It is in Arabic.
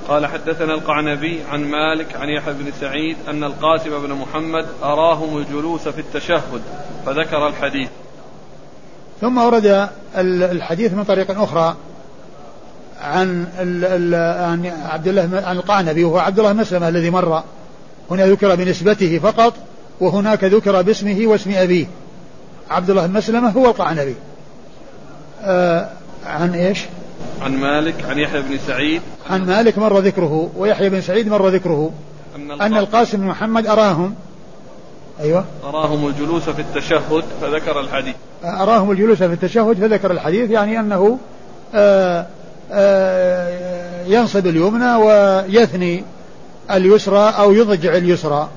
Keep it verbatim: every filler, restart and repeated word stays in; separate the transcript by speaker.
Speaker 1: قال حدثنا القعنبي عن مالك عن يحيى بن سعيد أن القاسم بن محمد أراهم الجلوس في التشهد فذكر الحديث.
Speaker 2: ثم ورد الحديث من طريق أخرى عن عن عبد الله عن القعنبي وهو عبد الله مسلمة الذي مر. هنا ذكر بنسبته فقط وهناك ذكر باسمه واسم أبيه. عبد الله مسلمة هو القعنبي. آه عن إيش؟
Speaker 1: عن مالك عن يحيى بن سعيد.
Speaker 2: عن مالك مر ذكره ويحيى بن سعيد مر ذكره أن, أن القاسم بن محمد أراهم أيوة
Speaker 1: أراهم الجلوس في التشهد فذكر الحديث.
Speaker 2: أراهم الجلوس في التشهد فذكر الحديث يعني أنه آآ آآ ينصب اليمنى ويثني اليسرى أو يضجع اليسرى.